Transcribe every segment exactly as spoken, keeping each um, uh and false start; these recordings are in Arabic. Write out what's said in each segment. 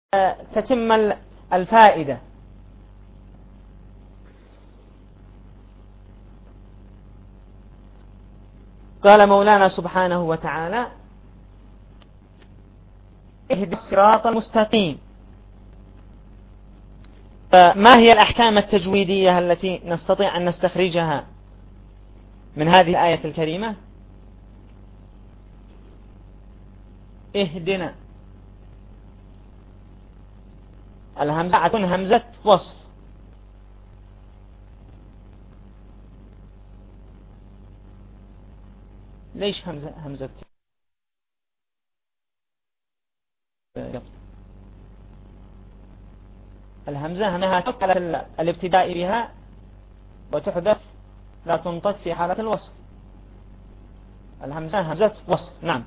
تتم الفائدة. قال مولانا سبحانه وتعالى: اهدنا الصراط المستقيم. فما هي الأحكام التجويدية التي نستطيع أن نستخرجها من هذه الآية الكريمة؟ اهدنا، الهمزة تكون همزة وصل. ليش همزة همزة الهمزة همها تقع على الابتداء بها وتحذف، لا تنطق في حالة الوصل. الهمزة همزة وصل. نعم.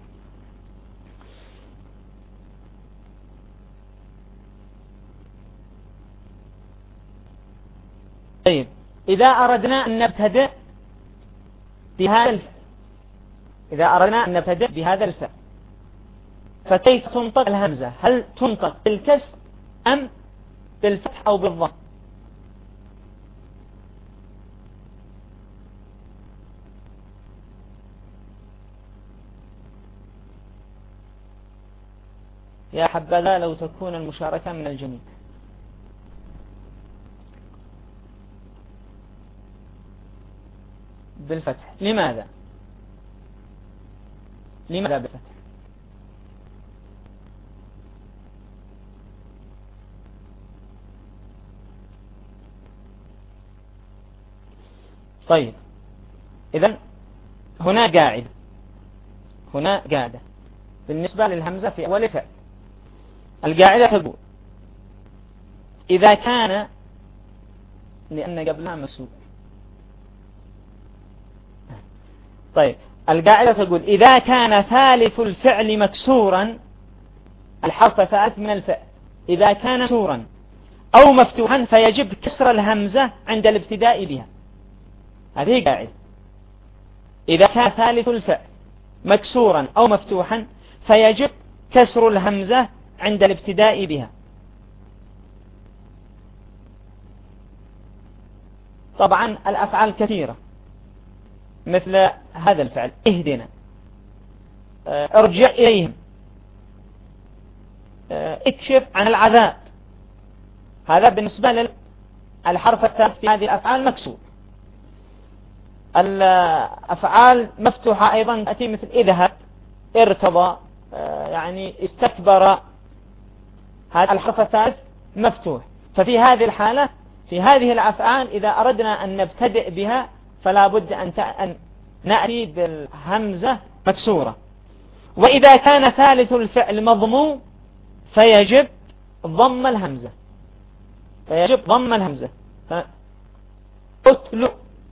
طيب، إذا أردنا أن نبتدئ بهذا الفعل إذا أردنا أن نبتدئ بهذا الفعل فكيف تنطق الهمزة؟ هل تنطق بالكسر أم بالفتح أو بالضم؟ يا حبذا لو تكون المشاركة من الجميع. بالفتح. لماذا؟ لماذا بالفتح؟ طيب، إذن هنا قاعدة هنا قاعدة بالنسبة للهمزة في أول فعل. القاعدة تقول: إذا كان، لأن قبلها مسوق. طيب، القاعدة تقول: إذا كان ثالث الفعل مكسورا، الحرف ثالث من الفعل إذا كان مكسورا أو مفتوحا فيجب كسر الهمزة عند الابتداء بها. هذه قاعدة. إذا كان ثالث الفعل مكسورا أو مفتوحا فيجب كسر الهمزة عند الابتداء بها. طبعا الأفعال كثيرة مثل هذا الفعل: اهدنا، ارجع إليهم، اكشف عن العذاب. هذا بالنسبة للحرف الثالث في هذه الأفعال مكسور. الأفعال مفتوحة أيضا تأتي مثل اذهب، ارتضى، يعني استكبر. هذا الحرف الثالث مفتوح. ففي هذه الحالة في هذه الأفعال إذا أردنا أن نبتدئ بها فلا بد أن نأتي بالهمزة مكسورة. وإذا كان ثالث الفعل مضموم فيجب ضم الهمزة فيجب ضم الهمزة أتلو،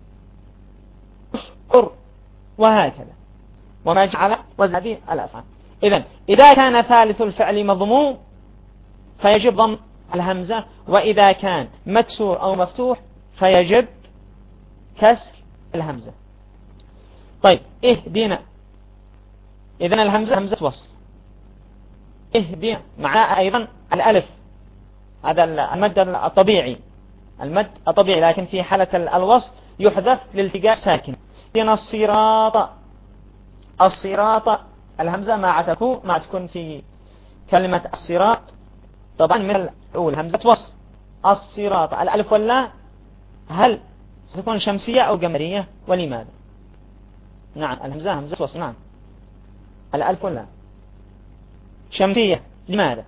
أشكر، وهكذا، وما جعل وهذه الأفعال. إذن إذا كان ثالث الفعل مضموم فيجب ضم الهمزة، وإذا كان مكسور أو مفتوح فيجب كسر الهمزة. طيب، اهدنا، إذن الهمزة همزة وصل. اهدنا معها أيضا الألف، هذا المد الطبيعي المد الطبيعي لكن في حالة الوصل يحذف لالتقاء ساكن. اهدنا الصراط، الصراط الهمزة ما تكون ما تكون في كلمة الصراط طبعا من الأول همزة وصل. الصراط، الألف واللا هل ستكون شمسية أو قمرية ولماذا؟ نعم، الهمزة همزة وصل. نعم، الألف واللا شمسية. لماذا؟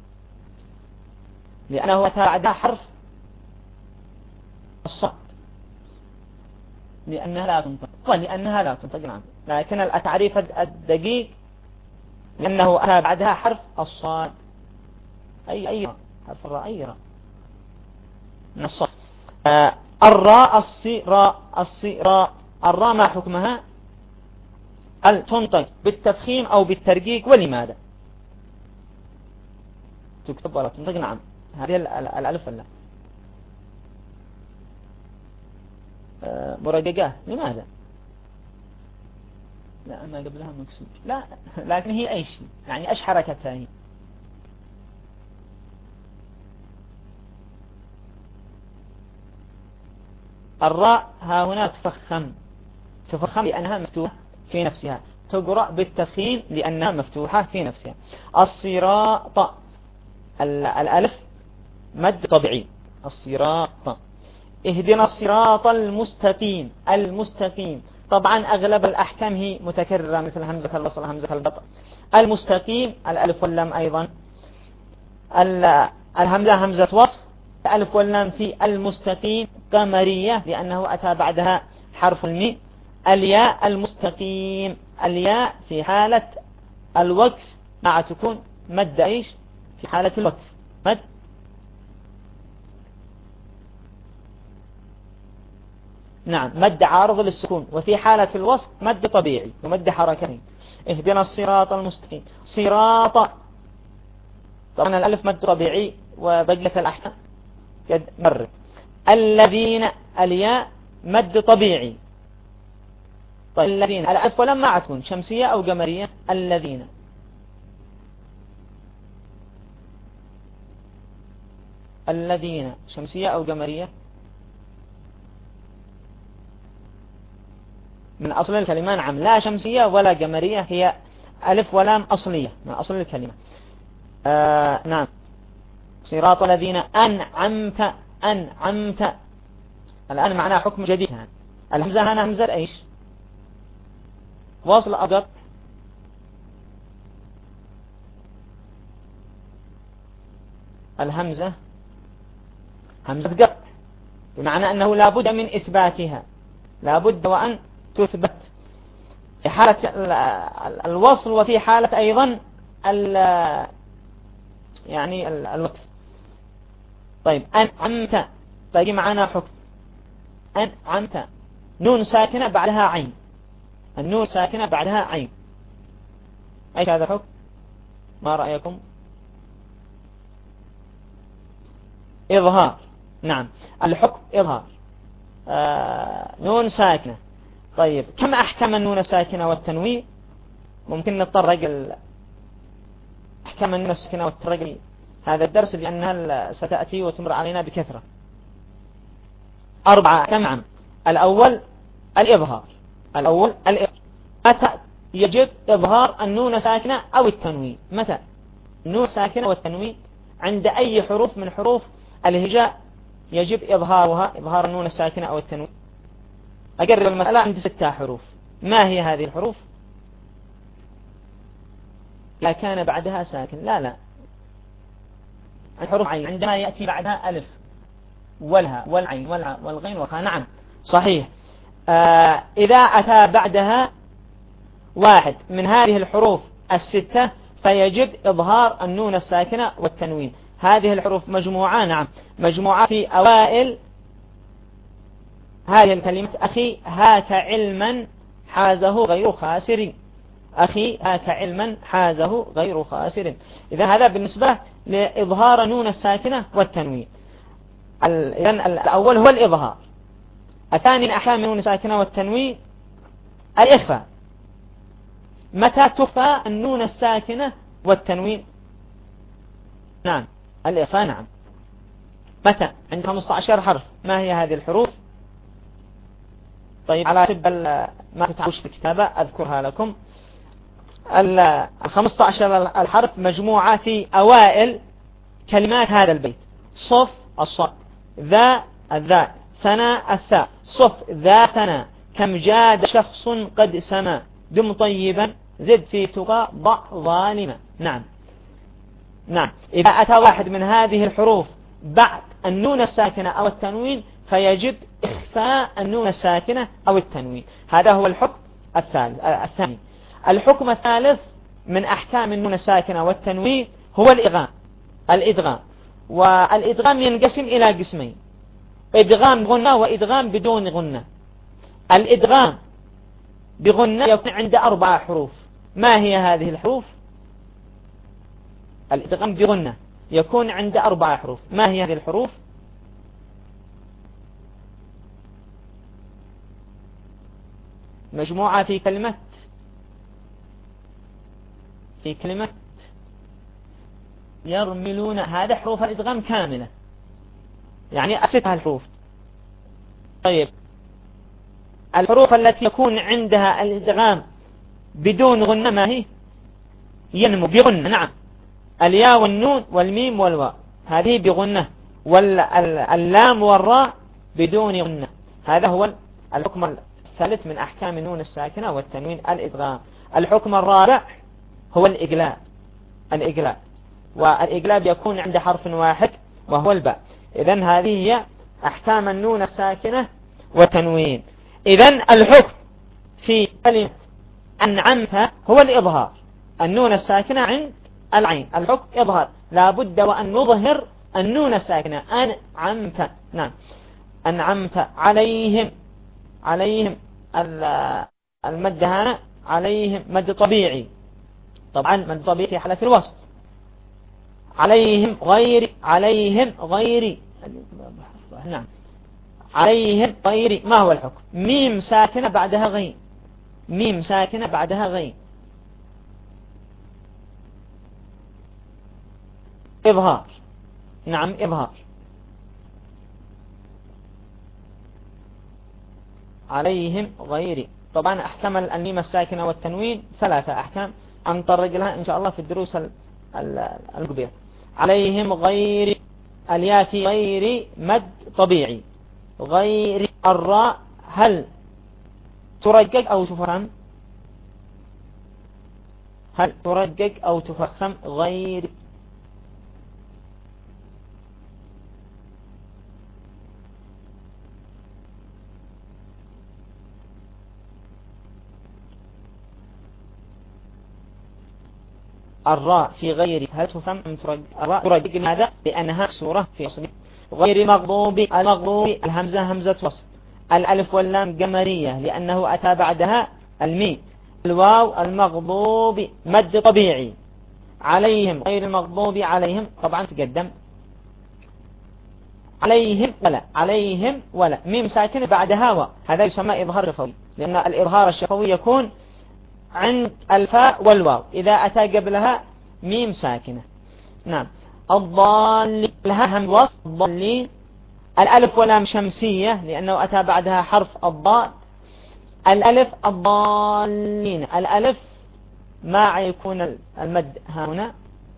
لأنه أتى بعدها حرف الصاد، لأنها لا تنطق ولأنها لا تنطق. نعم، لكن التعريف الدقيق لأنه أتى بعدها حرف الصاد. أي أي حرف الراء، أي راء من الصاد. آه الراء، الصراء، الصراء، الراء ما حكمها؟ هل تنطق بالتفخيم أو بالترقيق؟ ولماذا؟ تكتب ولا تنطق؟ نعم، هذه الألف ولا آه مرققة. لماذا؟ لا، ما قبلها مكسور. لا، لكن هي أي شيء، يعني أيش حركتها هي؟ الراء ها هنا تفخم، تفخم لأنها مفتوحة في نفسها، تقرأ بالتفخيم لأنها مفتوحة في نفسها. الصراط الألف مد طبيعي، الصراط. اهدنا الصراط المستقيم، المستقيم طبعا أغلب الأحكام هي متكررة مثل همزة الوصل، همزة القطع. المستقيم الألف واللام أيضا، الهمزة همزة وصف، الألف واللام في المستقيم قمرية لأنه أتى بعدها حرف الميم. الياء المستقيم، الياء في حالة الوقف مع تكون مد ايش؟ في حالة الوقف مد نعم مد عارض للسكون، وفي حالة الوصف مد طبيعي ومد حركتين. اهدنا الصراط المستقيم، صراط طبعا الألف مد طبيعي وبقية الأحكام قد مرت. الذين الياء مد طبيعي. طيب الذين الألف ولم ما تكون شمسية أو قمرية. الذين الذين شمسية أو قمرية؟ من أصل الكلمة نعم، لا شمسية ولا قمرية، هي ألف ولام أصلية من أصل الكلمة. آه نعم. صراط الذين أنعمت، أنعمت الآن معناها حكم جديد. الهمزة هنا همزة ايش؟ واصل أقط. الهمزة همزة قط، بمعنى أنه لابد من إثباتها، لابد وأن تثبت في حالة الوصل وفي حالة أيضا يعني الوقف. طيب أنعمت باقي معنا حكم. أنعمت نون ساكنة بعدها عين، النون ساكنة بعدها عين، أيش هذا الحكم؟ ما رأيكم؟ إظهار. نعم الحكم إظهار. آه نون ساكنة. طيب كم أحكم النون الساكنة والتنوين؟ ممكن نتطرق أحكام النون الساكنة والتنوين هذا الدرس لأنها ستأتي وتمر علينا بكثرة. أربعة أحكام. نعم الأول الإظهار، الأول الإظهار. متى يجب إظهار النون ساكنة أو التنوين؟ متى النون ساكنة والتنوين؟ عند أي حروف من حروف الهجاء يجب إظهارها، إظهار النون الساكنة أو التنوين؟ أقرب المسألة عند ستة حروف. ما هي هذه الحروف؟ لا كان بعدها ساكن، لا لا الحروف عين عندما يأتي بعدها ألف والها والعين والع والغين والخاء. نعم صحيح. آه إذا أتى بعدها واحد من هذه الحروف الستة فيجب إظهار النون الساكنة والتنوين. هذه الحروف مجموعة. نعم مجموعة في أوائل هذه الكلمة. أخي هاك علما حازه غير خاسر، أخي هاك علما حازه غير خاسر. إذا هذا بالنسبة لإظهار نون الساكنة والتنوين. إذن الأول هو الإظهار. الثاني من أحكام نون الساكنة والتنوين الإخفاء. متى تخفى النون الساكنة والتنوين؟ نعم الإخفاء. نعم متى؟ عند خمسة عشر حرف. ما هي هذه الحروف؟ طيب على سبيل ما تتعوش في الكتابة أذكرها لكم. الخمسة عشر الحرف مجموعة في أوائل كلمات هذا البيت. صف الصاد، ذا الذاء، ثنا الثاء. صف ذا ثنا، كم جاد شخص قد سما، دم طيبا زد في تقى ضع ظالما. نعم نعم إذا أتى واحد من هذه الحروف بعد النون الساكنة أو التنوين فيجب إخفاء النون الساكنة أو التنوين. هذا هو الحكم الثالث الثاني. الحكم الثالث من أحكام النون الساكنة والتنوين هو الإدغام. الإدغام والإدغام ينقسم إلى قسمين: إدغام غنة وإدغام بدون غنة. الإدغام بغنة يكون عند أربع حروف. ما هي هذه الحروف؟ الإدغام بغنة يكون عند أربع حروف. ما هي هذه الحروف؟ مجموعة في كلمة في كلمة يرملون. هذا حروف الإدغام كاملة، يعني ستة الحروف. طيب الحروف التي يكون عندها الإدغام بدون غنة ما هي؟ ينمو بغنة. نعم، الياء والنون والميم والواو هذه بغنة، واللام والراء بدون غنة. هذا هو الحكم الثالث من أحكام النون الساكنة والتنوين، الإدغام. الحكم الرابع هو الإقلاب. الإقلاب والإقلاب يكون عند حرف واحد وهو الباء. إذن هذه هي أحكام النون الساكنة والتنوين. إذن الحكم في كلمة أنعمت هو الإظهار. النون الساكنة عند العين الحكم إظهار، لا بد وأن نظهر النون الساكنة. أنعمت، نعم، أنعمت عليهم. عليهم المد هنا عليهم مد طبيعي، طبعا مد طبيعي في حالة الوصف. عليهم غير، عليهم غير، نعم، عليهم غير. ما هو الحكم؟ ميم ساكنة بعدها غين، ميم ساكنة بعدها غين، إظهار. نعم، إظهار. عليهم غير. طبعا أحكام الميم الساكنة والتنوين ثلاثة أحكام أنطرق لها إن شاء الله في الدروس القبيرة. عليهم غير، الياء في غير مد طبيعي. غير الراء هل ترقق أو تفخم؟ هل ترقق أو تفخم؟ غير. الراء في غير هل تفهم أم ترقق؟ الراء ترقق. لماذا؟ لأنها سورة في أصل. غير مغضوب، المغضوب الهمزة همزة وصل. الألف واللام قمرية لأنه أتى بعدها الميم. الواو المغضوب مد طبيعي. عليهم غير المغضوب عليهم طبعا تقدم. عليهم ولا، عليهم ولا، ميم ساكنة بعدها واو، هذا يسمى إظهار شفوي، لأن الإظهار الشفوي يكون عند الفاء والواو إذا أتى قبلها ميم ساكنة. نعم. الضالين لها هم وصف الضالين. الألف واللام شمسية لأنه أتى بعدها حرف الضاء. الألف الضالين، الألف ما يكون المد هنا.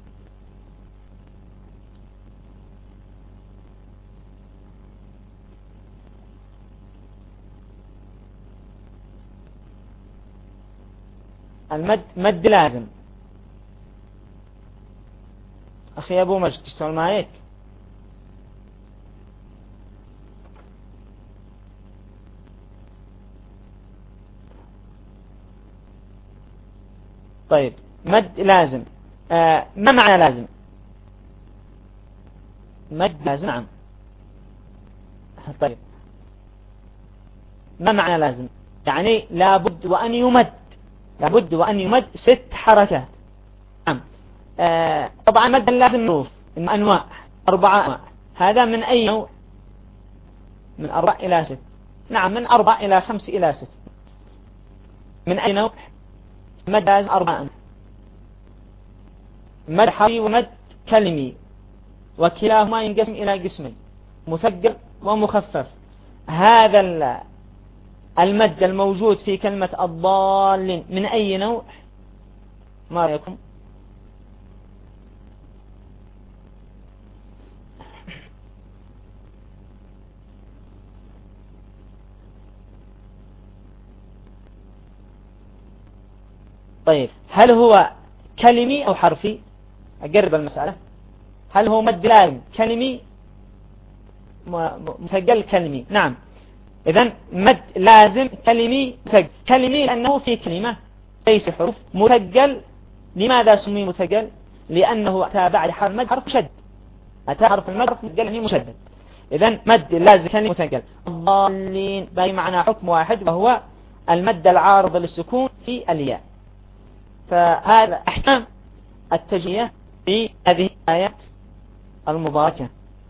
المد مد لازم. أخي أبو مجد تشتغل معك؟ طيب، مد لازم. آه ما معنى لازم؟ مد لازم، نعم. طيب، ما معنى لازم؟ يعني لابد وأن يمد، لابد وأن يمد ست حركات. نعم. آه طبعا مد لازم نوف أنواع، أربعة أنواع. هذا من أي نوع؟ من أربع إلى ست. نعم، من أربع إلى خمس إلى ست. من أي نوع؟ مد لازم أربعة أنواع: مد حرفي ومد كلمي، وكلاهما ينقسم إلى قسمين: مثقل ومخفف. هذا المد الموجود في كلمة الضالين من أي نوع؟ ما رأيكم؟ طيب، هل هو كلمي أو حرفي؟ أقرب المسألة. هل هو مد لازم كلمي مثقل كلمي؟ نعم. إذن مد لازم كلمي مثقل. كلمي لأنه في كلمة ليس حروف. مثقل لماذا سمي مثقل؟ لأنه أتى بعد حرف المد حرف شد. أتى حرف المد حرف مثقل يعني مشدد. إذن مد لازم كلمي مثقل. الضالين باقي معنا حكم واحد وهو المد العارض للسكون في الياء. فهذا أحكام التجميع في هذه الآيات المباركة.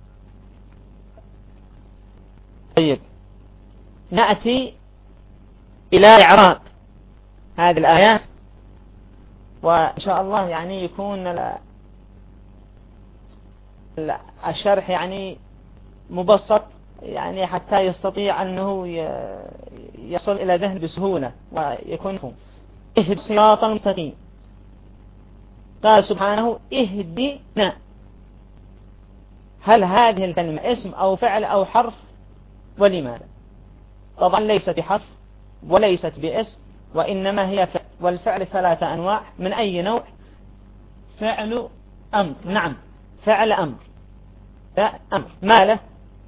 طيب، نأتي إلى إعراب هذه الآيات، وإن شاء الله يعني يكون الشرح يعني مبسط يعني حتى يستطيع أنه يصل إلى ذهن بسهولة ويكون فهم. اهد صراط المستقيم. قال سبحانه اهدنا. هل هذه الكلمة اسم أو فعل أو حرف؟ ولماذا؟ طبعا ليست بحرف وليست باسم، وإنما هي فعل، والفعل ثلاثة أنواع. من أي نوع؟ فعل أمر. نعم، فعل أمر. لا أمر ما له؟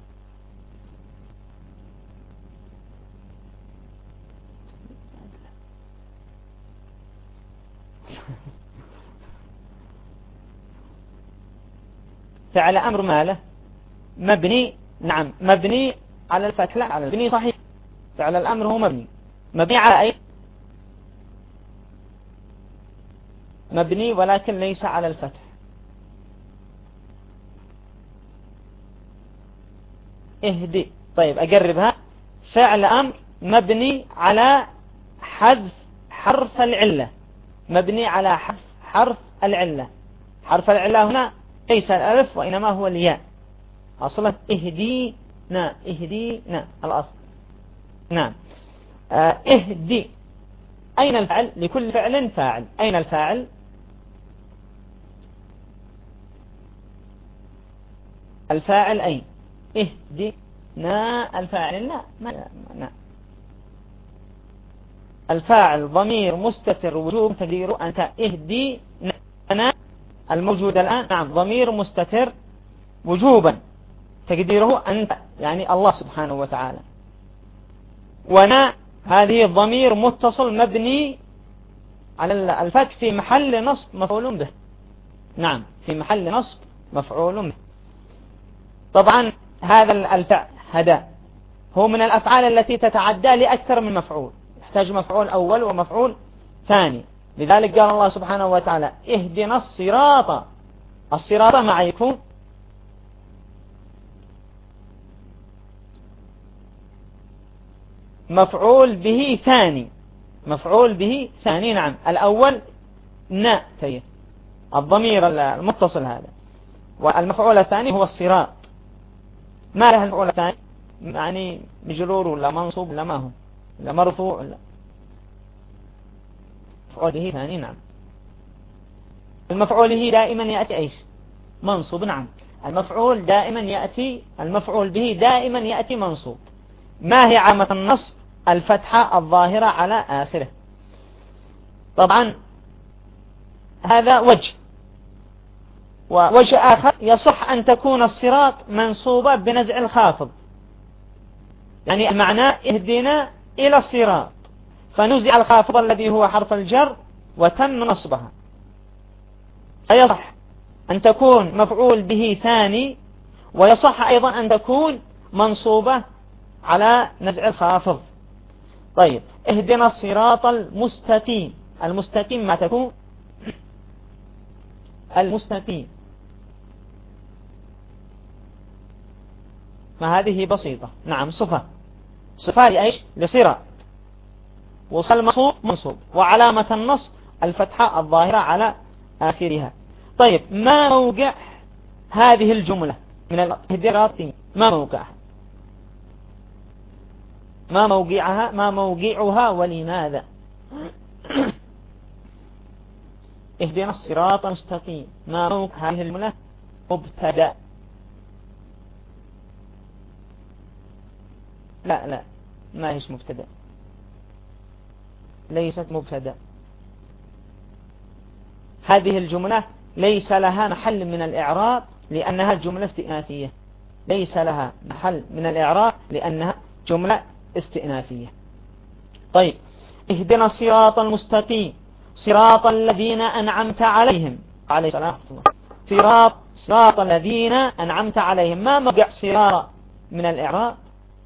فعل أمر ما له؟ مبني. نعم مبني على الفتح. لا على المبني صحيح. فعل الأمر هو مبني. مبني على أي؟ مبني ولكن ليس على الفتح. اهدي. طيب أقربها. فعل أمر مبني على حذف حرف العلة. مبني على حذف حرف العلة. حرف العلة هنا ليس الألف وإنما هو الياء. أصلا اهدينا. اهدينا الأصل. نعم. آه اهدي. أين الفعل؟ لكل فعل فاعل. أين الفاعل؟ الفاعل أين؟ اهدنا. الفاعل لا ما لا. الفاعل ضمير مستتر وجوب تقديره أنت. اهدي أنا الموجود الآن. نعم ضمير مستتر وجوبا تقديره أنت، يعني الله سبحانه وتعالى. ونا هذه ضمير متصل مبني على الفتح في محل نصب مفعول به. نعم في محل نصب مفعول به. طبعا هذا الفعل هذا هو من الأفعال التي تتعدى لأكثر من مفعول، يحتاج مفعول أول ومفعول ثاني. لذلك قال الله سبحانه وتعالى اهدنا الصراط. الصراط مع يكون مفعول به ثاني. مفعول به ثاني. نعم الأول نا تيه الضمير المتصل هذا، والمفعول الثاني هو الصراط. ما له المفعول الثاني؟ يعني مجرور ولا منصوب ولا ما هو ولا مرفوع ولا مفعول به ثاني. نعم المفعول به دائما يأتي ايش؟ منصوب. نعم المفعول دائما يأتي المفعول به دائما يأتي منصوب. ما هي علامة النصب؟ الفتحة الظاهرة على آخره. طبعا هذا وجه. ووجه آخر يصح أن تكون الصراط منصوبة بنزع الخافض، يعني المعنى اهدنا إلى الصراط فنزع الخافض الذي هو حرف الجر وتم نصبها. فيصح أن تكون مفعول به ثاني، ويصح أيضا أن تكون منصوبة على نزع الخافض. طيب اهدنا الصراط المستقيم. المستقيم ما تكون؟ المستقيم ما هذه بسيطة. نعم صفة. صفة لأيش؟ لصراط. وصل منصوب منصوب، وعلامة النصب الفتحة الظاهرة على آخرها. طيب ما موقع هذه الجملة من الاهدراط؟ ما موقعها؟ ما موقعها؟ ما موقعها ولماذا؟ اهدنا الصراط المستقيم. ما موقع هذه الجملة؟ مبتدأ. لا لا ما هيش مبتدأ، ليست مبتدأ. هذه الجملة ليس لها محل من الإعراب لأنها جملة استئنافية. ليس لها محل من الإعراب لأنها جملة استئنافية. طيب اهدنا الصراط المستقيم صراط الذين أنعمت عليهم. عليه السلام صراط صراط الذين أنعمت عليهم. ما موقع صراط من الإعراب؟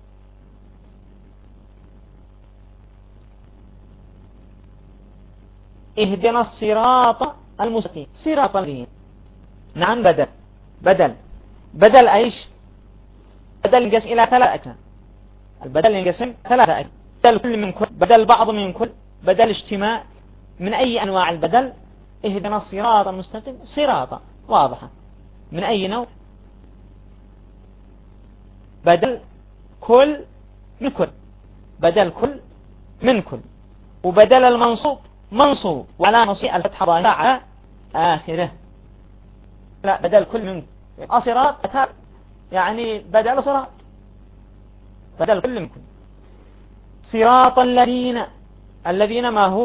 اهدنا الصراط المستقيم. صراط الذين. نعم بدل. بدل بدل ايش؟ بدل ينقسم الى ثلاثة. البدل ينقسم ثلاثة. بدل كل من كل، بدل بعض من كل، بدل اجتماع. من اي انواع البدل؟ اهدنا الصراط المستقيم صراطا واضحة. من اي نوع؟ بدل كل من كل، بدل كل من كل، وبدل المنصوب منصوب وعلى مصيء الفتحة ظاهرة على آخره. لا، بدل كل من أصراط يعني بدل صراط، بدل كل من كل. صراط الذين، الذين ما هو؟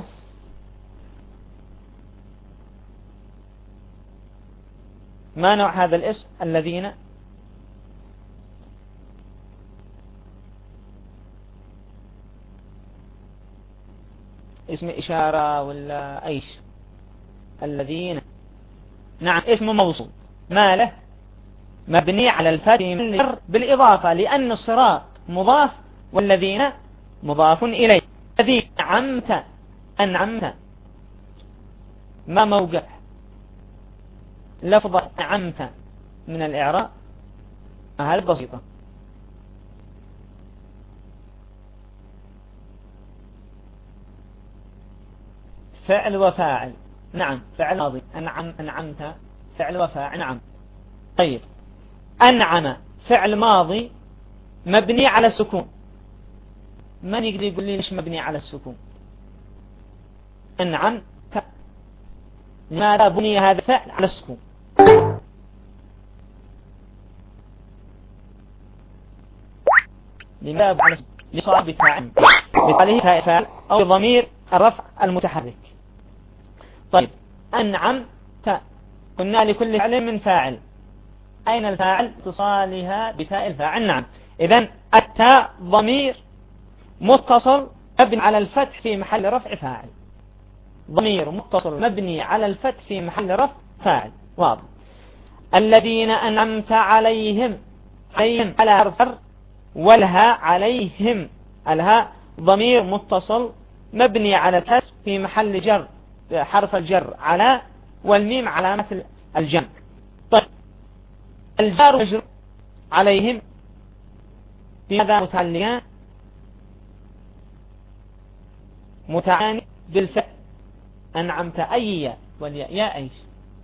ما نوع هذا الاسم الذين؟ اسم إشارة ولا أيش؟ الذين نعم اسم موصول، ما له؟ مبني على الفتح بالإضافة، لأن الصراط مضاف والذين مضاف إليه. الذين أنعمت، أنعمت ما موقع لفظة أنعمت من الإعراب؟ هل بسيطة؟ فعل وفاعل. نعم فعل ماضي. أنعم، أنعمت فعل وفاعل. نعم. طيب أنعم فعل ماضي مبني على السكون. من يقدر يقول لي ليش مبني على السكون؟ أنعم، لماذا بني هذا الفعل على السكون؟ لماذا على السكون؟ لصاحب فاعل، لقاله فاعل أو ضمير الرفع المتحرك. طيب أنعم تاء، قلنا لكل فعل من فاعل، أين الفاعل؟ اتصالها بتاء الفاعل. نعم. إذن التاء ضمير متصل مبني على الفتح في محل رفع فاعل، ضمير متصل مبني على الفتح في محل رفع فاعل. واضح. الذين أنعمت عليهم، عليهم على حرف والها عليهم، الها ضمير متصل مبني على الفتح في محل جر، حرف الجر على، والميم علامة الجمع. طيب الجار والمجرور عليهم بماذا متعلقان؟ متعاني بالفعل أنعمت أي والياء، يا أيش؟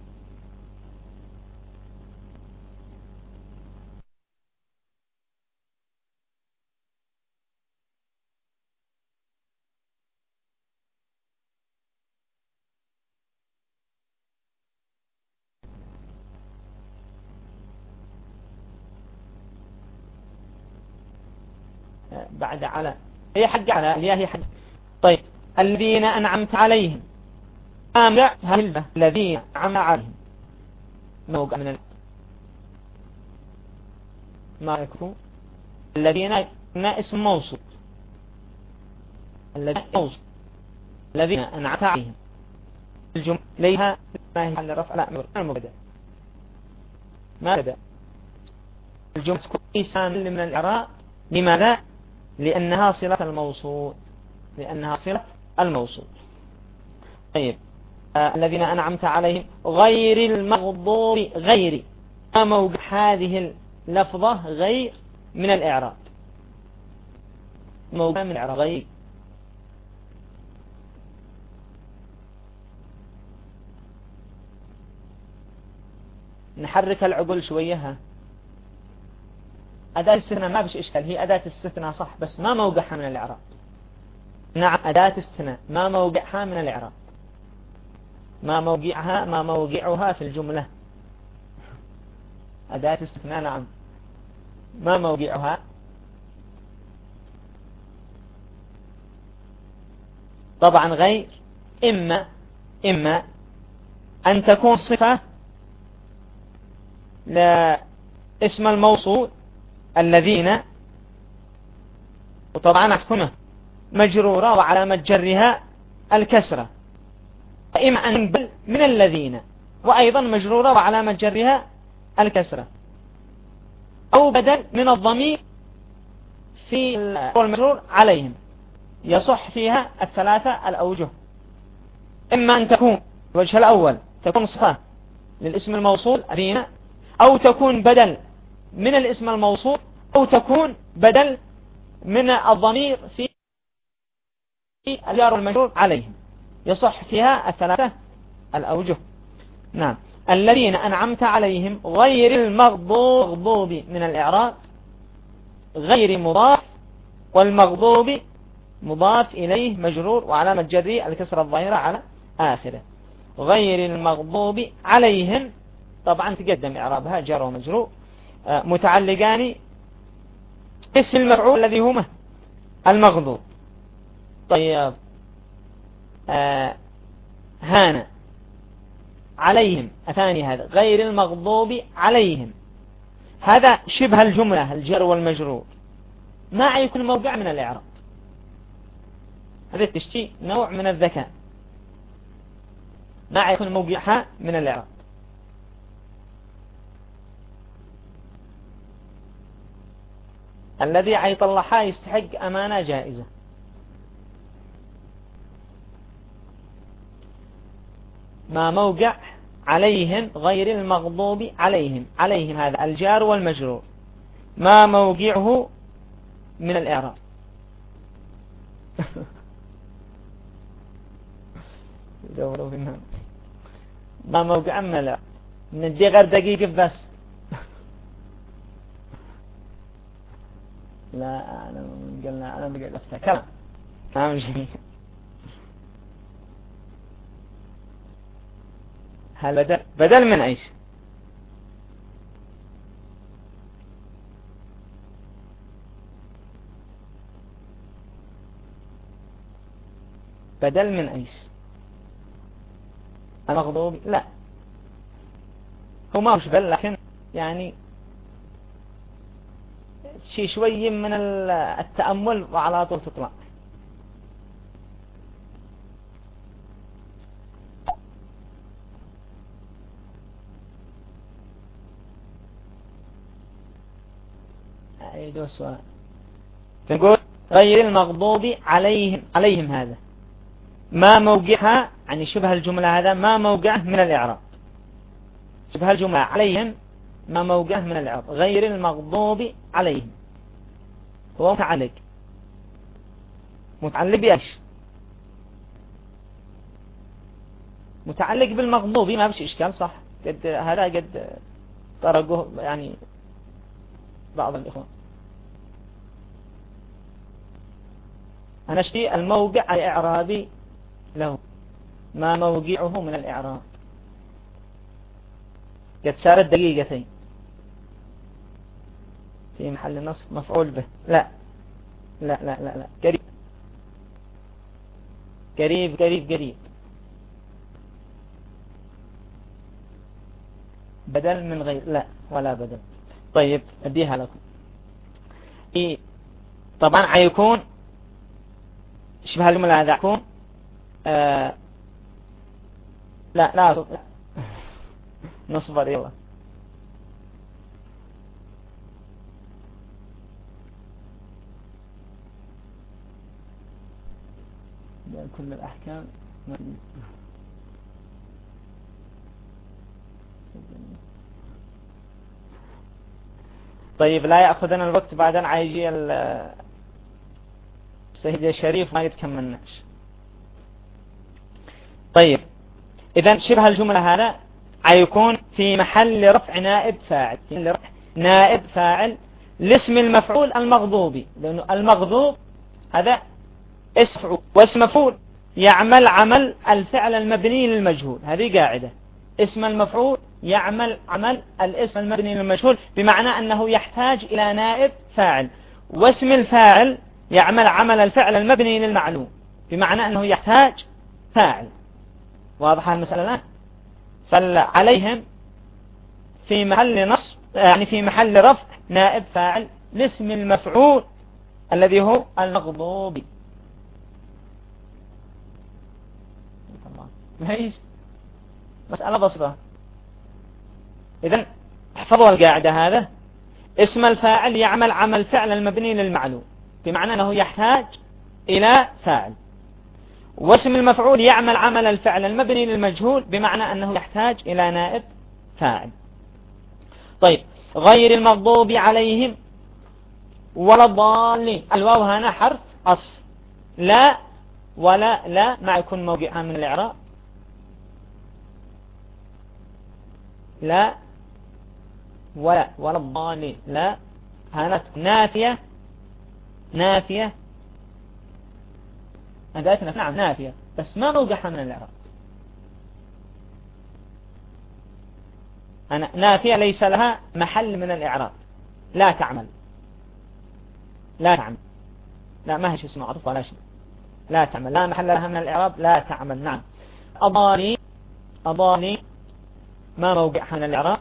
بعد على، هي حق على، الياء هي حق. طيب الذين أنعمت عليهم، أمرع هل الذين أنعمت عليهم موقع من ال... ما يكون الذين اسم موصول، الذين موصول، الذين أنعمت عليهم الجملة ليها ما هي حل رفع؟ لا مبتدأ، ما بدأ الجملة تكون إسم من الإعراب. لماذا؟ لأنها صلة الموصول، لأنها صلة الموصول. طيب آه الذين أنعمت عليهم غير المغضوب، غير ما موقع هذه اللفظة غير من الإعراب؟ موقع من الإعراب غير. نحرك العقول شوية. أداة الاستثناء ما بش إشكال، هي أداة الاستثناء صح، بس ما موقعها من الإعراب. نعم أداة استثناء ما موقعها من الإعراب، ما موقعها، ما موقعها في الجملة. أداة استثناء نعم ما موقعها. طبعا غير إما إما أن تكون صفة لاسم الموصول الذين، وطبعا أحكمه مجرورة وعلامة جرها الكسرة، إما أن بل من الذين وأيضا مجرورة وعلامة جرها الكسرة، أو بدل من الضمير في المجرور عليهم، يصح فيها الثلاثة الأوجه. إما أن تكون الوجه الأول تكون صفة للاسم الموصول الذين، أو تكون بدل من الاسم الموصول، أو تكون بدل من الضمير في الجار والمجرور عليهم، يصح فيها الثلاثة الأوجه. نعم. الذين أنعمت عليهم غير المغضوب من الإعراب غير مضاف، والمغضوب مضاف إليه مجرور وعلامة جره الكسرة الظاهرة على آخره. غير المغضوب عليهم طبعا تقدم إعرابها جر ومجرور متعلقان اسم المفعول الذي هما المغضوب. طيب آه هانا عليهم أثاني هذا غير المغضوب عليهم، هذا شبه الجملة الجر والمجرور ما يكون موقع من الإعراب. هذا التشتي نوع من الذكاء، ما يكون موقعها من الإعراب. الذي يطلعها يستحق أمانة جائزة. ما موقع عليهم غير المغضوب عليهم، عليهم هذا الجار والمجرور ما موقعه من الإعراب. ما موقع من الإعراب ندي غير دقيقة بس. لا أنا قلنا أنا بقول أفتح كلام ما مشي. هل بدل بدل من ايش؟ بدل من ايش؟ المغضوب لا هو ما هوش بل، لكن يعني شيء شوي من التأمل وعلى طول تطلع. أعيد السؤال. تقول غير المغضوب عليهم، عليهم هذا ما موقعها يعني شبه الجملة، هذا ما موقعه من الإعراب. شبه الجملة عليهم ما موقعه من الإعراب. غير المغضوب عليهم هو متعلق، متعلق بإيش؟ متعلق بالمغضوب، ما بش إشكال صح. قد هذا قد طرقه يعني بعض الإخوان. أنا اشتي الموقع الإعرابي له ما موقعه من الإعراب. قد صارت دقيقتين في محل نصب مفعول به. لا لا لا لا لا قريب قريب قريب قريب. بدل من غير، لا ولا بدل. طيب أديها لكم. إيه طبعا حيكون شبه الجملة هذا يكون آه لا لا, لا. نصبر يلا. كل الأحكام طيب لا يأخذنا الوقت، بعدين عايجي السيد الشريف ما يتكملناش. طيب إذن شبه الجملة هذا هيكون في محل رفع نائب فاعل، في محل رفع نائب فاعل لاسم المفعول المغضوب، لأنه المغضوب هذا اسم واسم مفعول يعمل عمل الفعل المبني للمجهول. هذه قاعدة، اسم المفعول يعمل عمل الاسم المبني للمجهول، بمعنى أنه يحتاج إلى نائب فاعل، واسم الفاعل يعمل عمل الفعل المبني للمعلوم، بمعنى أنه يحتاج فاعل. واضحة المسألة الآن؟ فعليهم في محل نصب يعني في محل رفع نائب فاعل لاسم المفعول الذي هو المغضوب. ليش؟ مسألة بسيطة. إذن احفظوا القاعدة هذا، اسم الفاعل يعمل عمل فعل المبني للمعلوم، بمعنى أنه يحتاج إلى فاعل، واسم المفعول يعمل عمل الفعل المبني للمجهول، بمعنى أنه يحتاج إلى نائب فاعل. طيب غير المغضوب عليهم ولا الضالين، الواو هنا حرف عطف، لا ولا لا ما يكون موقعها من الإعراب. لا ولا ولا الضالين لا كانت نافية نافية أداتنا نعم نافية بس ما موقعها من الإعراب. أنا نافية ليس لها محل من الإعراب. لا تعمل لا تعمل لا ما هي شيء اسمه عطف ولا شيء. لا تعمل لا محل لها من الإعراب. لا تعمل. نعم. أضاني أضاني ما موقعها من الإعراب.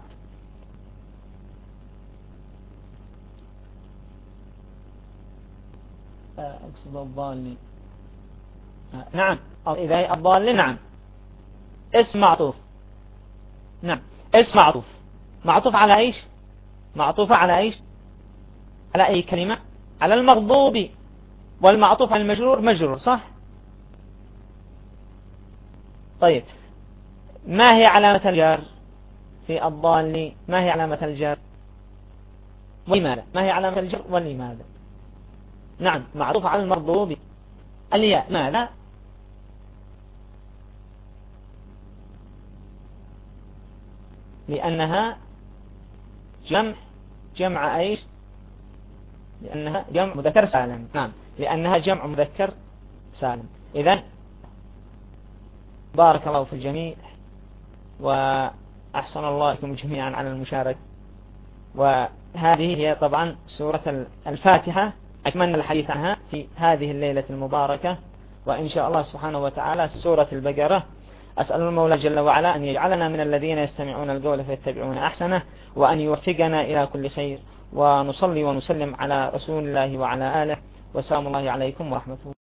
أقصد الضالين. نعم إذا الضالين نعم اسم معطوف. نعم اسم معطوف. معطوف على ايش؟ معطوف على ايش؟ على اي كلمة؟ على المغضوب. والمعطوف على المجرور مجرور صح؟ طيب ما هي علامة الجر في الضالين؟ ما هي علامة الجر ولماذا؟ ما هي علامة الجر ولماذا؟ نعم معطوف على المغضوب. الياء ماذا؟ لأنها جمع جمع ايش؟ لأنها جمع مذكر سالم. نعم لأنها جمع مذكر سالم. إذن بارك الله في الجميع وأحسن الله لكم جميعا على المشاركة. وهذه هي طبعا سورة الفاتحة. أتمنى الحديث عنها في هذه الليلة المباركة وإن شاء الله سبحانه وتعالى سورة البقرة. أسأل المولى جل وعلا أن يجعلنا من الذين يستمعون القول فيتبعون أحسنه وأن يوفقنا إلى كل خير. ونصلي ونسلم على رسول الله وعلى آله وسلام الله عليكم ورحمة الله.